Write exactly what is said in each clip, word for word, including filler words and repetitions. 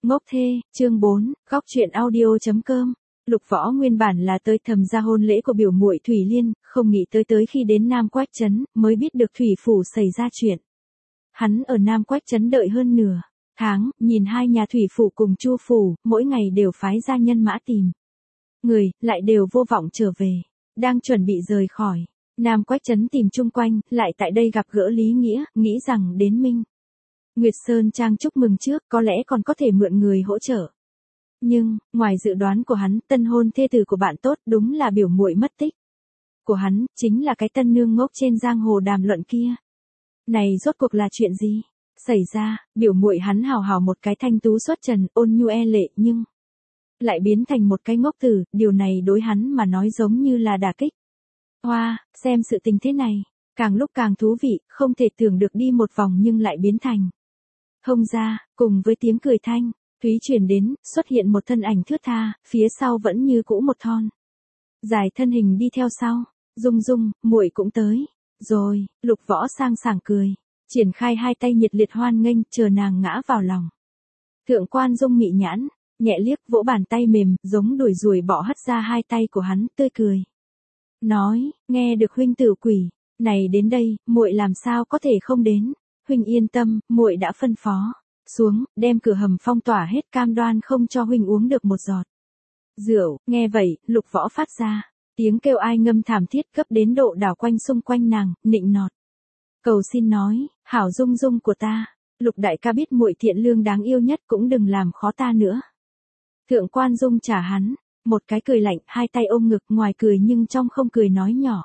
Ngốc thê, chương bốn, góc truyện audio.com. Lục Võ nguyên bản là tới thầm gia hôn lễ của biểu muội Thủy Liên, không nghĩ tới tới khi đến Nam Quách Trấn, mới biết được Thủy Phủ xảy ra chuyện. Hắn ở Nam Quách Trấn đợi hơn nửa tháng, nhìn hai nhà Thủy Phủ cùng Chu Phủ, mỗi ngày đều phái gia nhân mã tìm người, lại đều vô vọng trở về, đang chuẩn bị rời khỏi Nam Quách Trấn tìm chung quanh, lại tại đây gặp gỡ Lý Nghĩa, nghĩ rằng đến Minh Nguyệt Sơn Trang chúc mừng trước, có lẽ còn có thể mượn người hỗ trợ. Nhưng, ngoài dự đoán của hắn, tân hôn thê tử của bạn tốt đúng là biểu muội mất tích của hắn, chính là cái tân nương ngốc trên giang hồ đàm luận kia. Này rốt cuộc là chuyện gì xảy ra? Biểu muội hắn hào hào một cái thanh tú xuất trần, ôn nhu e lệ, nhưng lại biến thành một cái ngốc tử, điều này đối hắn mà nói giống như là đả kích. Hoa, xem sự tình thế này, càng lúc càng thú vị, không thể tưởng được đi một vòng nhưng lại biến thành hông ra, cùng với tiếng cười thanh thúy truyền đến, xuất hiện một thân ảnh thướt tha, phía sau vẫn như cũ một thon dài thân hình đi theo sau. Dung Dung, muội cũng tới rồi. Lục Võ sang sảng cười, triển khai hai tay nhiệt liệt hoan nghênh, chờ nàng ngã vào lòng. Thượng Quan Dung mị nhãn, nhẹ liếc vỗ bàn tay mềm, giống đuổi ruồi bọ hất ra hai tay của hắn, tươi cười nói, nghe được huynh tử quỷ này đến đây, muội làm sao có thể không đến. Huynh yên tâm, muội đã phân phó xuống, đem cửa hầm phong tỏa hết, cam đoan không cho huynh uống được một giọt rượu. Nghe vậy, Lục Võ phát ra tiếng kêu ai ngâm thảm thiết, cấp đến độ đảo quanh xung quanh nàng, nịnh nọt cầu xin nói, hảo Dung Dung của ta, Lục đại ca biết muội thiện lương đáng yêu nhất, cũng đừng làm khó ta nữa. Thượng Quan Dung trả hắn một cái cười lạnh, hai tay ôm ngực, ngoài cười nhưng trong không cười, nói nhỏ,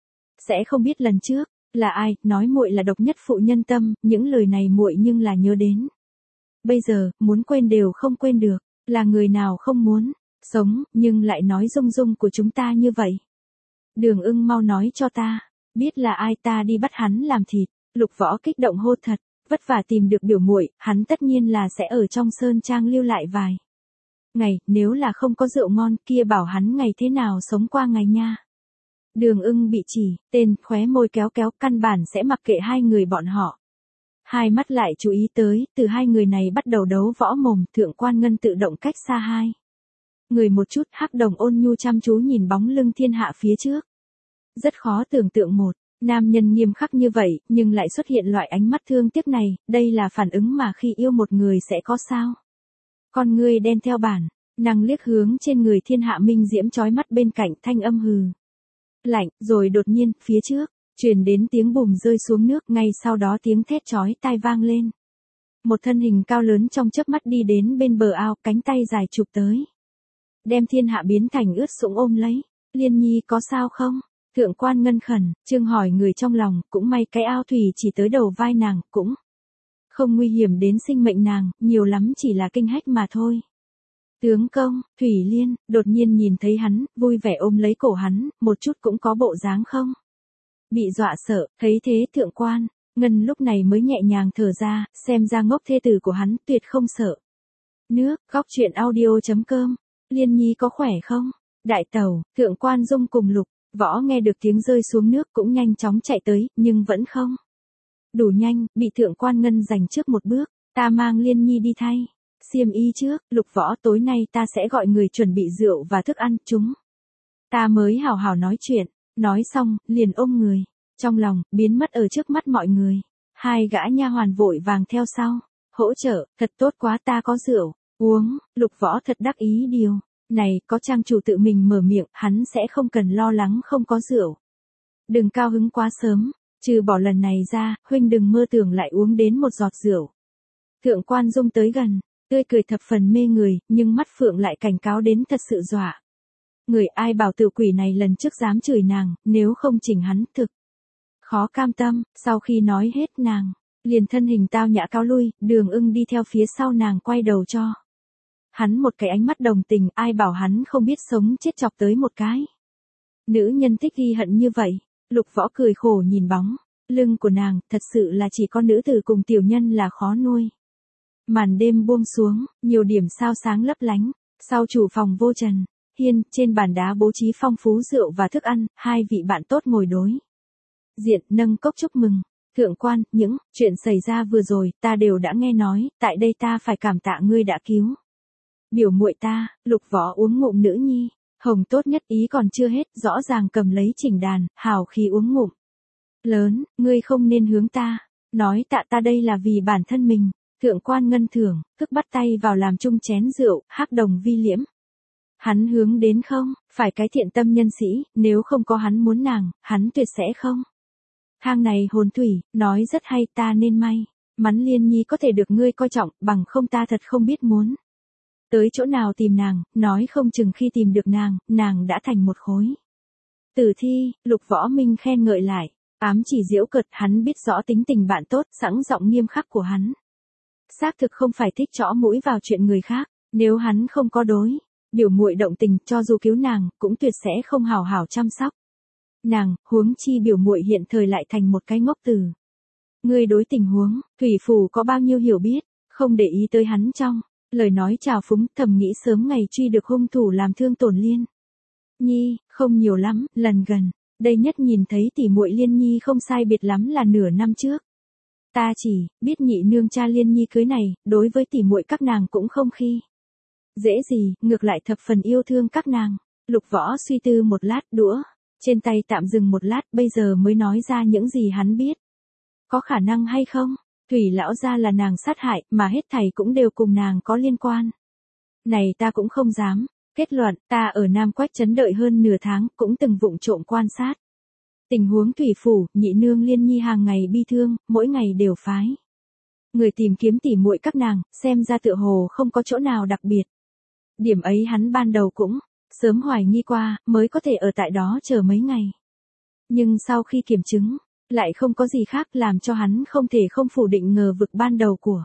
sẽ không biết lần trước là ai nói muội là độc nhất phụ nhân tâm, những lời này muội nhưng là nhớ đến bây giờ, muốn quên đều không quên được. Là người nào không muốn sống, nhưng lại nói Dung Dung của chúng ta như vậy? Đường Ưng mau nói cho ta, biết là ai, ta đi bắt hắn làm thịt. Lục Võ kích động hô thật, vất vả tìm được biểu muội, hắn tất nhiên là sẽ ở trong sơn trang lưu lại vài ngày, nếu là không có rượu ngon kia bảo hắn ngày thế nào sống qua ngày nha. Đường Ưng bị chỉ tên, khóe môi kéo kéo, căn bản sẽ mặc kệ hai người bọn họ. Hai mắt lại chú ý tới, từ hai người này bắt đầu đấu võ mồm, Thượng Quan Ngân tự động cách xa hai người một chút, Hắc Đồng ôn nhu chăm chú nhìn bóng lưng thiên hạ phía trước. Rất khó tưởng tượng một nam nhân nghiêm khắc như vậy, nhưng lại xuất hiện loại ánh mắt thương tiếc này, đây là phản ứng mà khi yêu một người sẽ có sao? Con ngươi đen theo bản năng liếc hướng trên người thiên hạ minh diễm chói mắt, bên cạnh thanh âm hừ lạnh, rồi đột nhiên, phía trước truyền đến tiếng bùm rơi xuống nước, ngay sau đó tiếng thét chói tai vang lên. Một thân hình cao lớn trong chớp mắt đi đến bên bờ ao, cánh tay dài chụp tới, đem thiên hạ biến thành ướt sũng ôm lấy. Liên Nhi có sao không? Thượng Quan Ngân khẩn trương hỏi người trong lòng, cũng may cái ao thủy chỉ tới đầu vai nàng, cũng không nguy hiểm đến sinh mệnh nàng, nhiều lắm chỉ là kinh hách mà thôi. Tướng công, Thủy Liên, đột nhiên nhìn thấy hắn, vui vẻ ôm lấy cổ hắn, một chút cũng có bộ dáng không bị dọa sợ. Thấy thế Thượng Quan Ngân lúc này mới nhẹ nhàng thở ra, xem ra ngốc thê tử của hắn tuyệt không sợ nước. Góc truyện audio.com. Liên Nhi có khỏe không? Đại tẩu. Thượng Quan Dung cùng Lục Võ nghe được tiếng rơi xuống nước cũng nhanh chóng chạy tới, nhưng vẫn không đủ nhanh, bị Thượng Quan Ngân giành trước một bước. Ta mang Liên Nhi đi thay xiêm y trước. Lục Võ, tối nay ta sẽ gọi người chuẩn bị rượu và thức ăn, chúng ta mới hào hào nói chuyện. Nói xong, liền ôm người trong lòng, biến mất ở trước mắt mọi người. Hai gã nha hoàn vội vàng theo sau, hỗ trợ, thật tốt quá, ta có rượu uống. Lục Võ thật đắc ý, điều này có trang chủ tự mình mở miệng, hắn sẽ không cần lo lắng không có rượu. Đừng cao hứng quá sớm, trừ bỏ lần này ra, huynh đừng mơ tưởng lại uống đến một giọt rượu. Thượng Quan Dung tới gần, tươi cười thập phần mê người, nhưng mắt phượng lại cảnh cáo đến thật sự dọa người. Ai bảo tiểu quỷ này lần trước dám chửi nàng, nếu không chỉnh hắn thực khó cam tâm. Sau khi nói hết, nàng liền thân hình tao nhã cáo lui, Đường Ưng đi theo phía sau nàng, quay đầu cho hắn một cái ánh mắt đồng tình. Ai bảo hắn không biết sống chết chọc tới một cái nữ nhân thích ghi hận như vậy. Lục Võ cười khổ nhìn bóng lưng của nàng, thật sự là chỉ con nữ tử cùng tiểu nhân là khó nuôi. Màn đêm buông xuống, nhiều điểm sao sáng lấp lánh. Sau chủ phòng Vô Trần Hiên, trên bàn đá bố trí phong phú rượu và thức ăn, hai vị bạn tốt ngồi đối diện, nâng cốc chúc mừng. Thượng quan, những chuyện xảy ra vừa rồi, ta đều đã nghe nói, tại đây ta phải cảm tạ ngươi đã cứu biểu muội ta. Lục Võ uống ngụm nữ nhi, hồng tốt nhất ý còn chưa hết, rõ ràng cầm lấy chỉnh đàn, hào khí uống ngụm lớn, ngươi không nên hướng ta nói tạ ta, đây là vì bản thân mình. Thượng quan Ngân thưởng, thức bắt tay vào làm chung chén rượu, hắc đồng vi liễm. Hắn hướng đến không, phải cái thiện tâm nhân sĩ, nếu không có hắn muốn nàng, hắn tuyệt sẽ không. Thang này hồn thủy, nói rất hay, ta nên may mắn Liên Nhi có thể được ngươi coi trọng, bằng không ta thật không biết muốn tới chỗ nào tìm nàng, nói không chừng khi tìm được nàng, nàng đã thành một khối tử thi. Lục Võ Minh khen ngợi lại, ám chỉ giễu cợt, hắn biết rõ tính tình bạn tốt, sẵn giọng nghiêm khắc của hắn. Xác thực không phải thích chõ mũi vào chuyện người khác, nếu hắn không có đối biểu muội động tình, cho dù cứu nàng, cũng tuyệt sẽ không hào hảo chăm sóc nàng, huống chi biểu muội hiện thời lại thành một cái ngốc tử. Ngươi đối tình huống thủy phủ có bao nhiêu hiểu biết, không để ý tới hắn trong lời nói trào phúng, thầm nghĩ sớm ngày truy được hung thủ làm thương tổn Liên Nhi, không nhiều lắm, lần gần đây nhất nhìn thấy tỷ muội Liên Nhi không sai biệt lắm là nửa năm trước. Ta chỉ biết nhị nương cha Liên Nhi cưới này, đối với tỷ muội các nàng cũng không khi dễ gì, ngược lại thập phần yêu thương các nàng. Lục Võ suy tư một lát, đũa trên tay tạm dừng một lát, bây giờ mới nói ra những gì hắn biết. Có khả năng hay không, Thủy lão gia là nàng sát hại, mà hết thảy cũng đều cùng nàng có liên quan. Này ta cũng không dám kết luận, ta ở Nam Quách trấn đợi hơn nửa tháng, cũng từng vụng trộm quan sát tình huống thủy phủ. Nhị nương Liên Nhi hàng ngày bi thương, mỗi ngày đều phái người tìm kiếm tỉ muội các nàng, xem ra tựa hồ không có chỗ nào đặc biệt. Điểm ấy hắn ban đầu cũng sớm hoài nghi qua, mới có thể ở tại đó chờ mấy ngày. Nhưng sau khi kiểm chứng, lại không có gì khác, làm cho hắn không thể không phủ định ngờ vực ban đầu của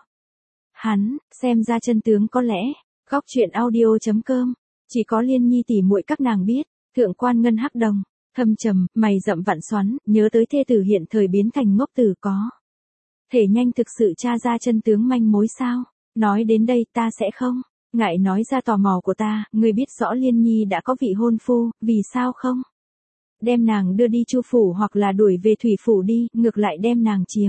hắn. Xem ra chân tướng có lẽ góc truyện audio chấm com chỉ có Liên Nhi tỉ muội các nàng biết. Thượng quan Ngân hắc đồng thâm trầm, mày rậm vặn xoắn, nhớ tới thê tử hiện thời biến thành ngốc tử, có thể nhanh thực sự tra ra chân tướng manh mối sao? Nói đến đây ta sẽ không ngại nói ra tò mò của ta, ngươi biết rõ Liên Nhi đã có vị hôn phu, vì sao không đem nàng đưa đi Chu phủ hoặc là đuổi về Thủy phủ đi, ngược lại đem nàng chiếm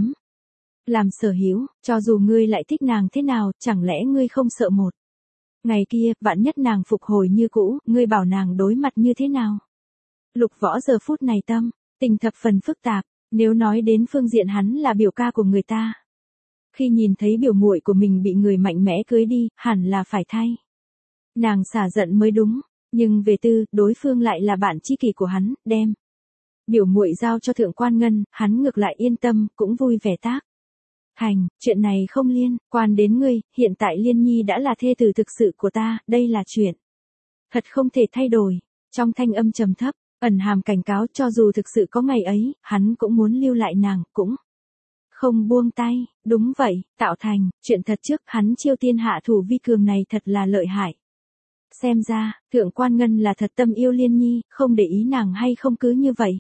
làm sở hữu, cho dù ngươi lại thích nàng thế nào, chẳng lẽ ngươi không sợ một ngày kia, vạn nhất nàng phục hồi như cũ, ngươi bảo nàng đối mặt như thế nào? Lục Võ giờ phút này tâm tình thập phần phức tạp, nếu nói đến phương diện hắn là biểu ca của người ta. Khi nhìn thấy biểu muội của mình bị người mạnh mẽ cưới đi, hẳn là phải thay nàng xả giận mới đúng, nhưng về tư, đối phương lại là bạn tri kỷ của hắn, đem biểu muội giao cho Thượng quan Ngân, hắn ngược lại yên tâm, cũng vui vẻ tác thành, chuyện này không liên quan đến ngươi, hiện tại Liên Nhi đã là thê tử thực sự của ta, đây là chuyện thật không thể thay đổi. Trong thanh âm trầm thấp, ẩn hàm cảnh cáo, cho dù thực sự có ngày ấy, hắn cũng muốn lưu lại nàng, cũng không buông tay. Đúng vậy, tạo thành chuyện thật trước, hắn chiêu tiên hạ thủ vi cường này thật là lợi hại. Xem ra, Thượng quan Ngân là thật tâm yêu Liên Nhi, không để ý nàng hay không cứ như vậy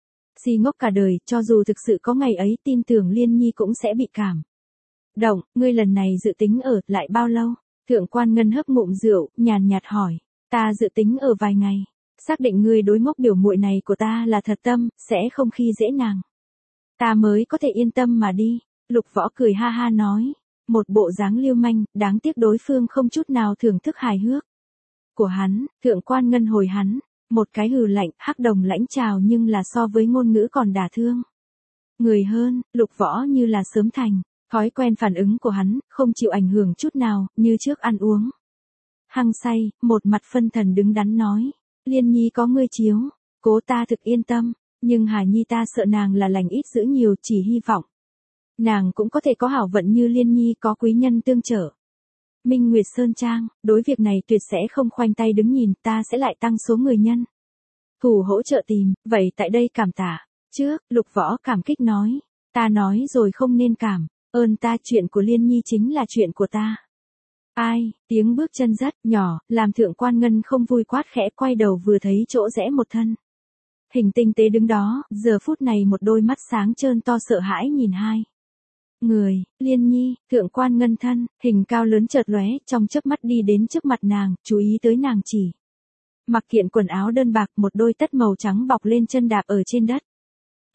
si ngốc cả đời, cho dù thực sự có ngày ấy, tin tưởng Liên Nhi cũng sẽ bị cảm động. Ngươi lần này dự tính ở lại bao lâu? Thượng quan Ngân hấp ngụm rượu, nhàn nhạt hỏi. Ta dự tính ở vài ngày. Xác định ngươi đối ngốc biểu muội này của ta là thật tâm, sẽ không khi dễ nàng, ta mới có thể yên tâm mà đi. Lục Võ cười ha ha nói, một bộ dáng lưu manh, đáng tiếc đối phương không chút nào thưởng thức hài hước của hắn. Thượng quan Ngân hồi hắn một cái hừ lạnh, hắc đồng lãnh trào, nhưng là so với ngôn ngữ còn đả thương người hơn. Lục Võ như là sớm thành thói quen phản ứng của hắn, không chịu ảnh hưởng chút nào, như trước ăn uống hăng say, một mặt phân thần đứng đắn nói, Liên Nhi có ngươi chiếu cố ta thực yên tâm, nhưng Hà Nhi ta sợ nàng là lành ít dữ nhiều, chỉ hy vọng nàng cũng có thể có hảo vận như Liên Nhi, có quý nhân tương trợ. Minh Nguyệt Sơn Trang, đối việc này tuyệt sẽ không khoanh tay đứng nhìn, ta sẽ lại tăng số người nhân thủ hỗ trợ tìm, vậy tại đây cảm tạ trước. Lục Võ cảm kích nói, ta nói rồi không nên cảm ơn ta, chuyện của Liên Nhi chính là chuyện của ta. Ai? Tiếng bước chân rất nhỏ, làm Thượng quan Ngân không vui, quát khẽ, quay đầu vừa thấy chỗ rẽ một thân hình tinh tế đứng đó, giờ phút này một đôi mắt sáng trơn to sợ hãi nhìn hai người. Liên Nhi. Thượng quan Ngân thân hình cao lớn chợt lóe, trong chớp mắt đi đến trước mặt nàng, chú ý tới nàng chỉ mặc kiện quần áo đơn bạc, một đôi tất màu trắng bọc lên chân đạp ở trên đất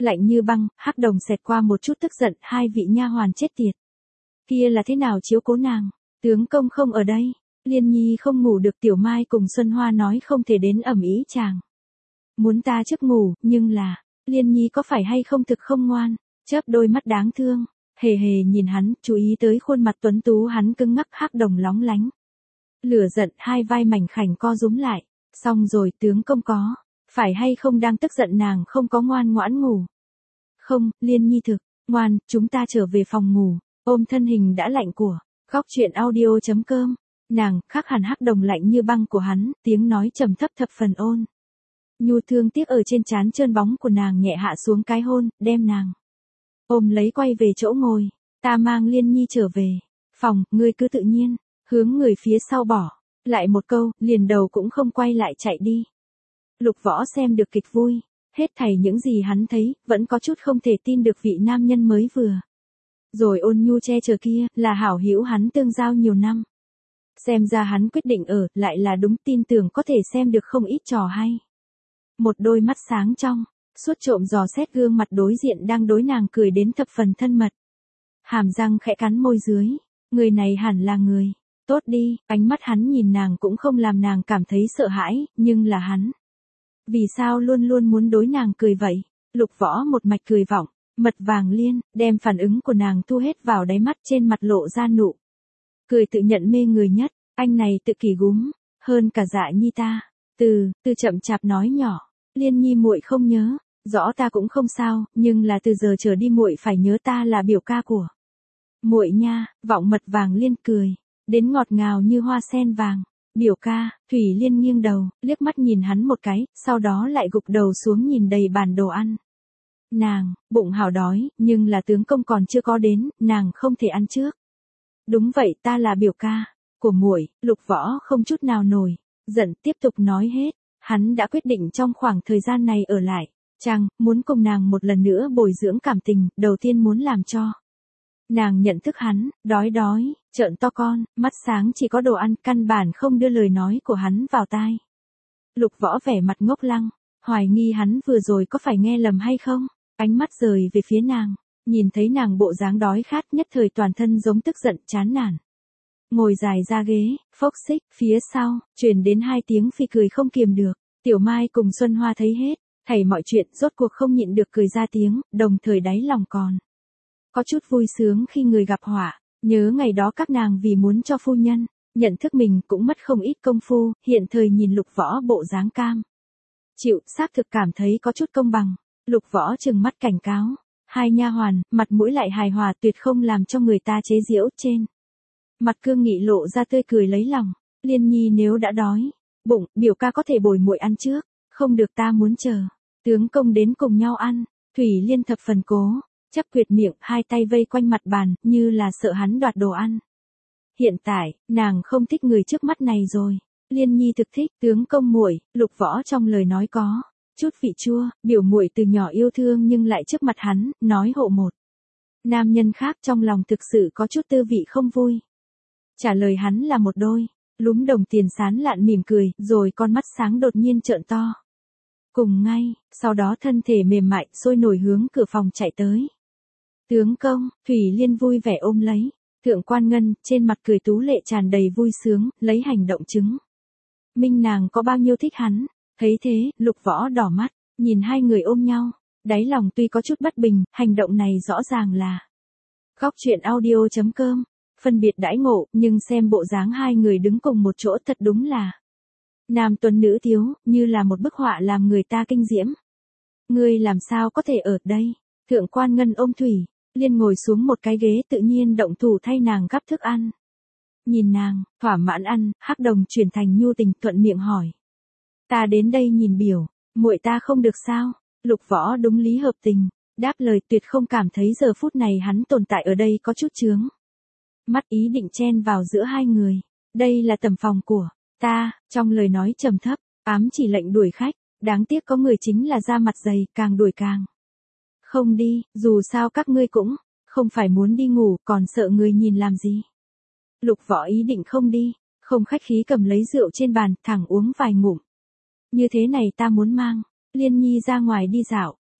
Lạnh như băng, Hắc Đồng xẹt qua một chút tức giận, hai vị nha hoàn chết tiệt. Kia là thế nào chiếu cố nàng? Tướng công không ở đây. Liên Nhi không ngủ được, Tiểu Mai cùng Xuân Hoa nói không thể đến ầm ĩ chàng. Muốn ta trước ngủ, nhưng là, Liên Nhi có phải hay không thực không ngoan, chớp đôi mắt đáng thương, hề hề nhìn hắn, chú ý tới khuôn mặt tuấn tú hắn cứng ngắc. Hắc Đồng lóng lánh. Lửa giận, hai vai mảnh khảnh co rúm lại, xong rồi tướng công có, phải hay không đang tức giận nàng không có ngoan ngoãn ngủ. Không, Liên Nhi thực, ngoan, chúng ta trở về phòng ngủ, ôm thân hình đã lạnh của, khóc chuyện audio.com, nàng, khác hẳn Hắc Đồng lạnh như băng của hắn, tiếng nói trầm thấp thập phần ôn. Nhu thương tiếc ở trên trán trơn bóng của nàng nhẹ hạ xuống cái hôn, đem nàng ôm lấy quay về chỗ ngồi, ta mang Liên Nhi trở về, phòng, ngươi cứ tự nhiên, hướng người phía sau bỏ, lại một câu, liền đầu cũng không quay lại chạy đi. Lục Võ xem được kịch vui, hết thảy những gì hắn thấy, vẫn có chút không thể tin được vị nam nhân mới vừa rồi ôn nhu che chở kia, là hảo hữu hắn tương giao nhiều năm. Xem ra hắn quyết định ở, lại là đúng, tin tưởng có thể xem được không ít trò hay. Một đôi mắt sáng trong, suốt trộm dò xét gương mặt đối diện đang đối nàng cười đến thập phần thân mật. Hàm răng khẽ cắn môi dưới, người này hẳn là người tốt đi, ánh mắt hắn nhìn nàng cũng không làm nàng cảm thấy sợ hãi, nhưng là hắn. Vì sao luôn luôn muốn đối nàng cười vậy? Lục Võ một mạch cười vọng, mật vàng liên, đem phản ứng của nàng thu hết vào đáy mắt, trên mặt lộ ra nụ cười tự nhận mê người nhất, anh này tự kỷ gúm, hơn cả Dạ Nhi ta. Từ, từ chậm chạp nói nhỏ, Liên Nhi muội không nhớ, rõ ta cũng không sao, nhưng là từ giờ trở đi muội phải nhớ ta là biểu ca của muội nha. Vọng mật vàng liên cười, đến ngọt ngào như hoa sen vàng. Biểu ca, Thủy Liên nghiêng đầu, liếc mắt nhìn hắn một cái, sau đó lại gục đầu xuống nhìn đầy bàn đồ ăn. Nàng, bụng hào đói, nhưng là tướng công còn chưa có đến, nàng không thể ăn trước. Đúng vậy, ta là biểu ca của muội. Lục Võ không chút nào nổi giận, tiếp tục nói hết, hắn đã quyết định trong khoảng thời gian này ở lại, chàng muốn cùng nàng một lần nữa bồi dưỡng cảm tình, đầu tiên muốn làm cho nàng nhận thức hắn, đói đói, trợn to con, mắt sáng chỉ có đồ ăn, căn bản không đưa lời nói của hắn vào tai. Lục Võ vẻ mặt ngốc lăng, hoài nghi hắn vừa rồi có phải nghe lầm hay không, ánh mắt rời về phía nàng, nhìn thấy nàng bộ dáng đói khát, nhất thời toàn thân giống tức giận chán nản. Ngồi dài ra ghế, phốc xích, phía sau, truyền đến hai tiếng phi cười không kiềm được. Tiểu Mai cùng Xuân Hoa thấy hết, thảy mọi chuyện, rốt cuộc không nhịn được cười ra tiếng, đồng thời đáy lòng còn có chút vui sướng khi người gặp họa, nhớ ngày đó các nàng vì muốn cho phu nhân nhận thức mình cũng mất không ít công phu, hiện thời nhìn Lục Võ bộ dáng cam chịu, xác thực cảm thấy có chút công bằng. Lục Võ trừng mắt cảnh cáo, hai nha hoàn, mặt mũi lại hài hòa, tuyệt không làm cho người ta chế giễu, trên mặt cương nghị lộ ra tươi cười lấy lòng. Liên Nhi nếu đã đói bụng, biểu ca có thể bồi muội ăn trước, không được, ta muốn chờ tướng công đến cùng nhau ăn. Thủy Liên thập phần cố chấp quyệt miệng, hai tay vây quanh mặt bàn, như là sợ hắn đoạt đồ ăn. Hiện tại, nàng không thích người trước mắt này rồi. Liên Nhi thực thích, tướng công muội. Lục Võ trong lời nói có chút vị chua, biểu muội từ nhỏ yêu thương nhưng lại trước mặt hắn, nói hộ một nam nhân khác, trong lòng thực sự có chút tư vị không vui. Trả lời hắn là một đôi lúm đồng tiền sán lạn mỉm cười, rồi con mắt sáng đột nhiên trợn to. Cùng ngay, sau đó thân thể mềm mại, sôi nổi hướng cửa phòng chạy tới. Tướng công, Thủy Liên vui vẻ ôm lấy. Thượng Quan Ngân, trên mặt cười tú lệ tràn đầy vui sướng, lấy hành động chứng minh nàng có bao nhiêu thích hắn. Thấy thế, Lục Võ đỏ mắt, nhìn hai người ôm nhau, đáy lòng tuy có chút bất bình, hành động này rõ ràng là khóc chuyện audio.com, phân biệt đãi ngộ, nhưng xem bộ dáng hai người đứng cùng một chỗ thật đúng là nam tuấn nữ thiếu, như là một bức họa làm người ta kinh diễm. Ngươi làm sao có thể ở đây? Thượng Quan Ngân ôm Thủy Liên ngồi xuống một cái ghế, tự nhiên động thủ thay nàng gắp thức ăn. Nhìn nàng, thỏa mãn ăn, Hắc Đồng chuyển thành nhu tình, thuận miệng hỏi. Ta đến đây nhìn biểu, muội ta không được sao? Lục Võ đúng lý hợp tình, đáp lời, tuyệt không cảm thấy giờ phút này hắn tồn tại ở đây có chút chướng mắt, ý định chen vào giữa hai người. Đây là tầm phòng của ta, trong lời nói trầm thấp, ám chỉ lệnh đuổi khách, đáng tiếc có người chính là da mặt dày, càng đuổi càng không đi, dù sao các ngươi cũng không phải muốn đi ngủ, còn sợ người nhìn làm gì. Lục Võ ý định không đi, không khách khí cầm lấy rượu trên bàn, thẳng uống vài ngụm. Như thế này ta muốn mang Liên Nhi ra ngoài đi dạo,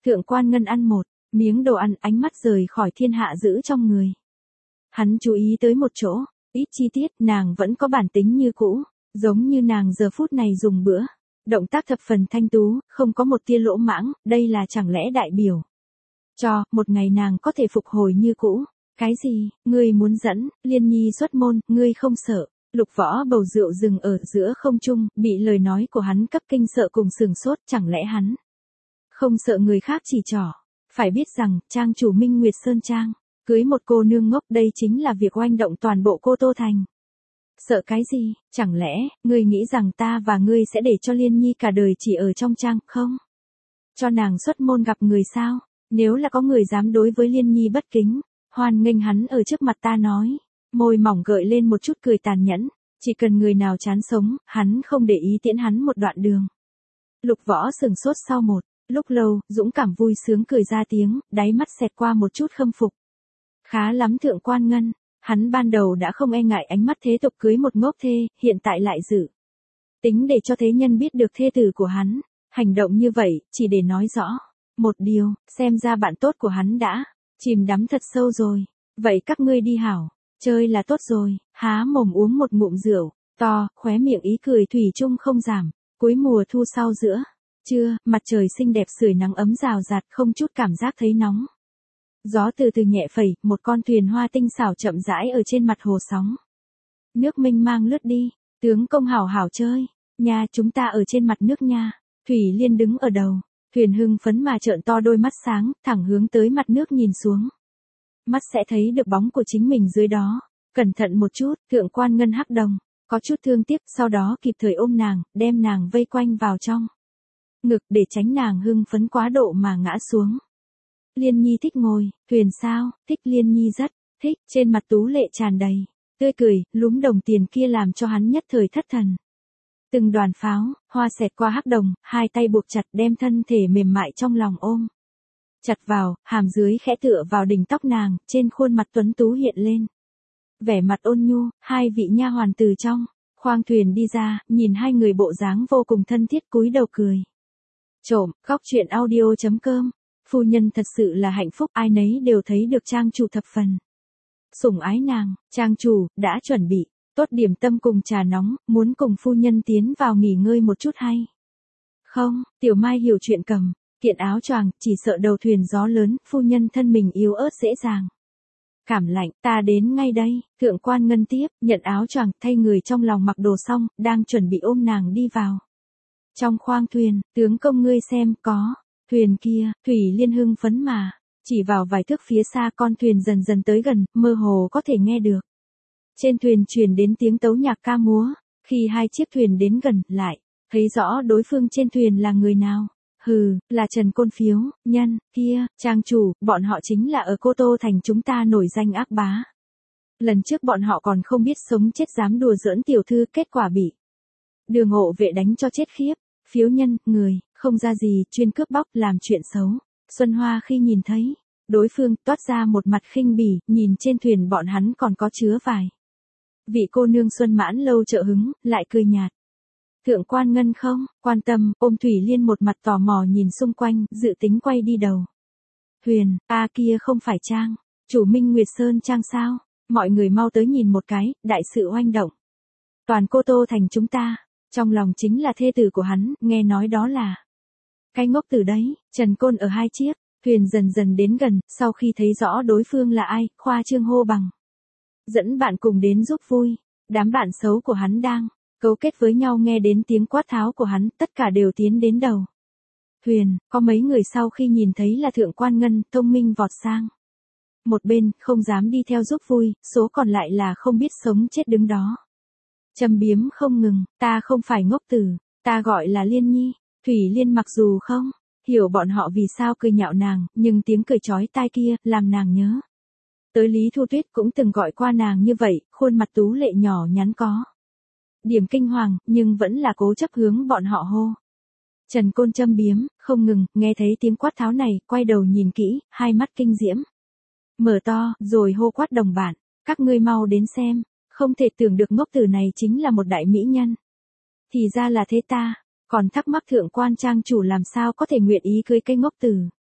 Thượng quan Ngân ăn một miếng đồ ăn, ánh mắt rời khỏi thiên hạ giữ trong người. Hắn chú ý tới một chỗ, ít chi tiết, nàng vẫn có bản tính như cũ, giống như nàng giờ phút này dùng bữa. Động tác thập phần thanh tú, không có một tia lỗ mãng, đây là chẳng lẽ đại biểu cho một ngày nàng có thể phục hồi như cũ. Cái gì, ngươi muốn dẫn Liên Nhi xuất môn, ngươi không sợ? Lục Võ bầu rượu dừng ở giữa không trung, bị lời nói của hắn cấp kinh sợ cùng sừng sốt, chẳng lẽ hắn không sợ người khác chỉ trỏ? Phải biết rằng, trang chủ Minh Nguyệt Sơn Trang, cưới một cô nương ngốc, đây chính là việc oanh động toàn bộ Cô Tô Thành. Sợ cái gì, chẳng lẽ, ngươi nghĩ rằng ta và ngươi sẽ để cho Liên Nhi cả đời chỉ ở trong trang, không? Cho nàng xuất môn gặp người sao? Nếu là có người dám đối với Liên Nhi bất kính, hoan nghênh hắn ở trước mặt ta nói. Môi mỏng gợi lên một chút cười tàn nhẫn, chỉ cần người nào chán sống, hắn không để ý tiễn hắn một đoạn đường. Lục Võ sừng sốt sau một lúc lâu, dũng cảm vui sướng cười ra tiếng, đáy mắt xẹt qua một chút khâm phục. Khá lắm Thượng quan Ngân, hắn ban đầu đã không e ngại ánh mắt thế tục cưới một ngốc thê, hiện tại lại dự tính để cho thế nhân biết được thê tử của hắn. Hành động như vậy, chỉ để nói rõ một điều, xem ra bạn tốt của hắn đã chìm đắm thật sâu rồi. Vậy các ngươi đi hảo, chơi là tốt rồi. Há mồm uống một ngụm rượu to, khóe miệng ý cười thủy chung không giảm. Cuối mùa thu sau giữa trưa, mặt trời xinh đẹp sưởi nắng ấm rào rạt, không chút cảm giác thấy nóng. Gió từ từ nhẹ phẩy, một con thuyền hoa tinh xảo chậm rãi ở trên mặt hồ sóng nước mênh mang lướt đi. Tướng công hảo hảo chơi nha, chúng ta ở trên mặt nước nha. Thủy Liên đứng ở đầu thuyền hưng phấn mà trợn to đôi mắt sáng, thẳng hướng tới mặt nước nhìn xuống. Mắt sẽ thấy được bóng của chính mình dưới đó. Cẩn thận một chút, Thượng quan Ngân hắc đồng có chút thương tiếc, sau đó kịp thời ôm nàng, đem nàng vây quanh vào trong ngực để tránh nàng hưng phấn quá độ mà ngã xuống. Liên Nhi thích ngồi thuyền sao? Thích, Liên Nhi rất thích. Trên mặt tú lệ tràn đầy tươi cười, lúm đồng tiền kia làm cho hắn nhất thời thất thần. Từng đoàn pháo hoa xẹt qua hắc đồng, hai tay buộc chặt đem thân thể mềm mại trong lòng ôm chặt vào, hàm dưới khẽ tựa vào đỉnh tóc nàng, trên khuôn mặt tuấn tú hiện lên vẻ mặt ôn nhu. Hai vị nha hoàn từ trong khoang thuyền đi ra, nhìn hai người bộ dáng vô cùng thân thiết, cúi đầu cười trộm. Góc truyện audio chấm com. Phu nhân thật sự là hạnh phúc, ai nấy đều thấy được trang chủ thập phần sủng ái nàng. Trang chủ đã chuẩn bị tốt điểm tâm cùng trà nóng, muốn cùng phu nhân tiến vào nghỉ ngơi một chút hay không? Tiểu Mai hiểu chuyện, cầm kiện áo choàng, chỉ sợ đầu thuyền gió lớn, phu nhân thân mình yếu ớt dễ dàng cảm lạnh. Ta đến ngay đây. Thượng quan Ngân tiếp nhận áo choàng, thay người trong lòng mặc đồ xong, đang chuẩn bị ôm nàng đi vào trong khoang thuyền. Tướng công ngươi xem, có thuyền kia. Thủy Liên hưng phấn mà chỉ vào vài thước phía xa, con thuyền dần dần tới gần, mơ hồ có thể nghe được trên thuyền truyền đến tiếng tấu nhạc ca múa. Khi hai chiếc thuyền đến gần, lại thấy rõ đối phương trên thuyền là người nào. Hừ, là Trần Côn Phiếu nhân kia. Trang chủ, bọn họ chính là ở Cô Tô Thành chúng ta nổi danh ác bá. Lần trước bọn họ còn không biết sống chết dám đùa giỡn tiểu thư, kết quả bị Đường hộ vệ đánh cho chết khiếp. Phiếu nhân, người không ra gì, chuyên cướp bóc, làm chuyện xấu. Xuân Hoa khi nhìn thấy đối phương, toát ra một mặt khinh bỉ, nhìn trên thuyền bọn hắn còn có chứa vài vị cô nương Xuân Mãn lâu trợ hứng, lại cười nhạt. Thượng quan Ngân không quan tâm, ôm Thủy Liên một mặt tò mò nhìn xung quanh, dự tính quay đi đầu thuyền. A kia không phải trang chủ Minh Nguyệt Sơn Trang sao? Mọi người mau tới nhìn một cái, đại sự oanh động toàn Cô Tô Thành chúng ta. Trong lòng chính là thê tử của hắn, nghe nói đó là cái ngốc từ đấy. Trần Côn ở hai chiếc thuyền dần dần đến gần, sau khi thấy rõ đối phương là ai, khoa trương hô bằng dẫn bạn cùng đến giúp vui. Đám bạn xấu của hắn đang cấu kết với nhau, nghe đến tiếng quát tháo của hắn, tất cả đều tiến đến đầu thuyền. Có mấy người sau khi nhìn thấy là Thượng quan Ngân, thông minh vọt sang một bên, không dám đi theo giúp vui, số còn lại là không biết sống chết đứng đó châm biếm không ngừng. Ta không phải ngốc tử, ta gọi là Liên Nhi. Thủy Liên mặc dù không hiểu bọn họ vì sao cười nhạo nàng, nhưng tiếng cười chói tai kia làm nàng nhớ tới Lý Thu Tuyết cũng từng gọi qua nàng như vậy. Khuôn mặt tú lệ nhỏ nhắn có điểm kinh hoàng, nhưng vẫn là cố chấp hướng bọn họ hô. Trần Côn châm biếm không ngừng, nghe thấy tiếng quát tháo này, quay đầu nhìn kỹ, hai mắt kinh diễm mở to, rồi hô quát đồng bạn, các ngươi mau đến xem. Không thể tưởng được ngốc tử này chính là một đại mỹ nhân. Thì ra là thế, ta còn thắc mắc Thượng quan trang chủ làm sao có thể nguyện ý cưới cây ngốc tử.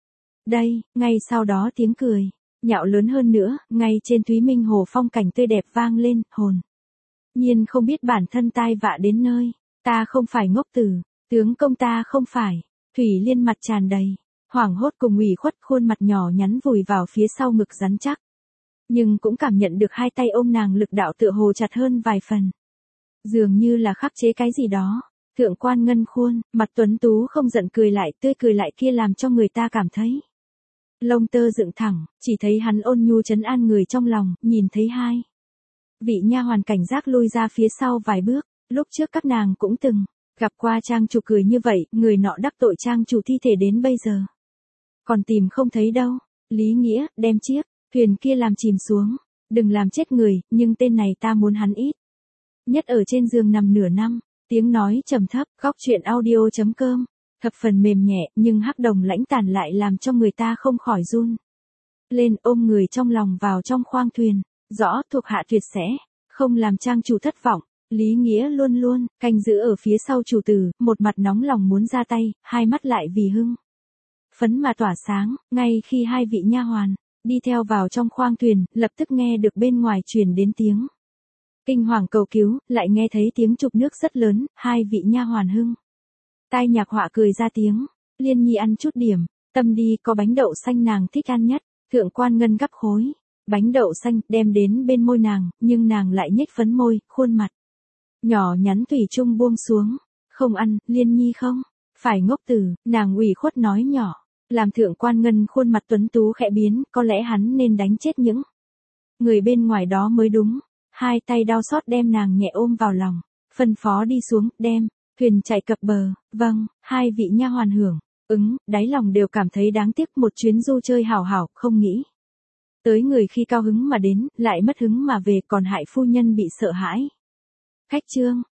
Đây, ngay sau đó tiếng cười, nhạo lớn hơn nữa, ngay trên Thúy Minh Hồ phong cảnh tươi đẹp vang lên, hồn. Nhiên không biết bản thân tai vạ đến nơi, ta không phải ngốc tử, tướng công ta không phải, Thủy Liên mặt tràn đầy, hoảng hốt cùng ủy khuất, khuôn mặt nhỏ nhắn vùi vào phía sau ngực rắn chắc. Nhưng cũng cảm nhận được hai tay ôm nàng lực đạo tựa hồ chặt hơn vài phần. Dường như là khắc chế cái gì đó. Thượng quan ngân khuôn, mặt tuấn tú không giận cười lại, tươi cười lại kia làm cho người ta cảm thấy lông tơ dựng thẳng, chỉ thấy hắn ôn nhu trấn an người trong lòng, nhìn thấy hai vị nha hoàn cảnh giác lui ra phía sau vài bước, lúc trước các nàng cũng từng gặp qua trang chủ cười như vậy, người nọ đắc tội trang chủ thi thể đến bây giờ còn tìm không thấy đâu. Lý Nghĩa, đem chiếc thuyền kia làm chìm xuống, đừng làm chết người, nhưng tên này ta muốn hắn ít nhất ở trên giường nằm nửa năm. Tiếng nói trầm thấp, góc chuyện audio chấm com, thập phần mềm nhẹ, nhưng hắc đồng lãnh tàn lại làm cho người ta không khỏi run lên, ôm người trong lòng vào trong khoang thuyền. Rõ thuộc hạ tuyệt sẽ không làm trang chủ thất vọng. Lý Nghĩa luôn luôn canh giữ ở phía sau chủ tử, một mặt nóng lòng muốn ra tay, hai mắt lại vì hưng phấn mà tỏa sáng. Ngay khi hai vị nha hoàn đi theo vào trong khoang thuyền, lập tức nghe được bên ngoài truyền đến tiếng kinh hoàng cầu cứu, lại nghe thấy tiếng chụp nước rất lớn, hai vị nha hoàn hưng tai nhạc họa cười ra tiếng. Liên Nhi ăn chút điểm tâm đi, có bánh đậu xanh nàng thích ăn nhất. Thượng quan ngân gắp khối bánh đậu xanh đem đến bên môi nàng, nhưng nàng lại nhếch phấn môi, khuôn mặt nhỏ nhắn thủy chung buông xuống. Không ăn, Liên Nhi không phải ngốc tử, nàng ủy khuất nói nhỏ, làm thượng quan ngân khuôn mặt tuấn tú khẽ biến, có lẽ hắn nên đánh chết những người bên ngoài đó mới đúng. Hai tay đau xót đem nàng nhẹ ôm vào lòng, phân phó đi xuống, đem thuyền chạy cập bờ. Vâng, hai vị nha hoàn hưởng ứng, đáy lòng đều cảm thấy đáng tiếc, một chuyến du chơi hảo hảo, không nghĩ tới người khi cao hứng mà đến, lại mất hứng mà về, còn hại phu nhân bị sợ hãi. Khách trương,